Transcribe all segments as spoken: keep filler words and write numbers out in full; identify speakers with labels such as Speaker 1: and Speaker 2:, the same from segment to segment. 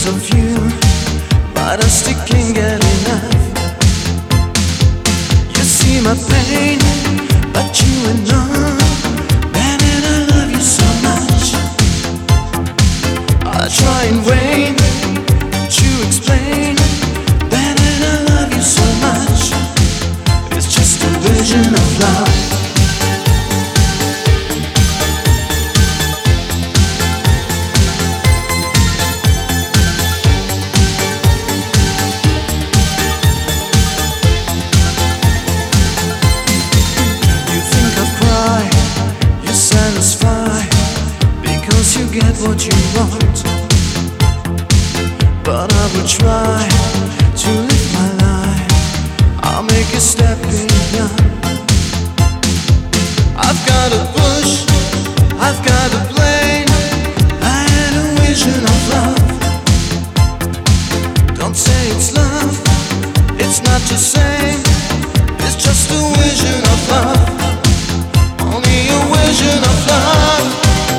Speaker 1: of you, but I still can't get enough. You see my pain, but you are not. Baby, I love you so much. I try in vain to explain. Baby, I love you so much. It's just a vision of love. You get what you want, but I will try to live my life. I'll make a step beyond. I've got a push, I've got a plane. I had a vision of love. Don't say it's love, it's not the same. It's just a vision of love. Only a vision of love.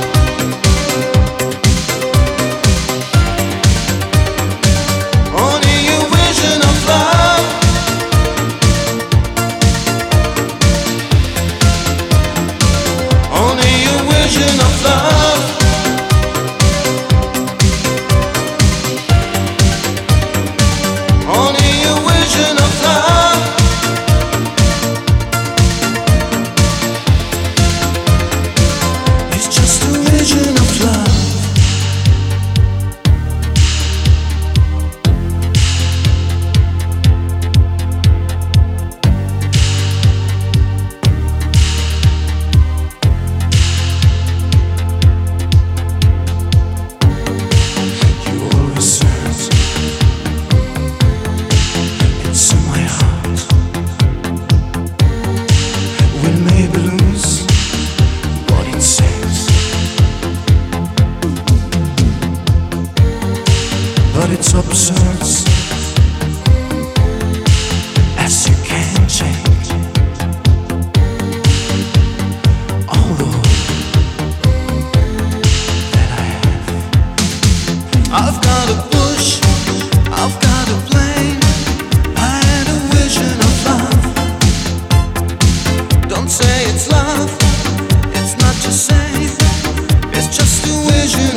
Speaker 1: But it's absurd, as you can't change. All the hope that I have. I've got a push, I've got a plane. I had a vision of love. Don't say it's love, it's not the same. It's just a vision.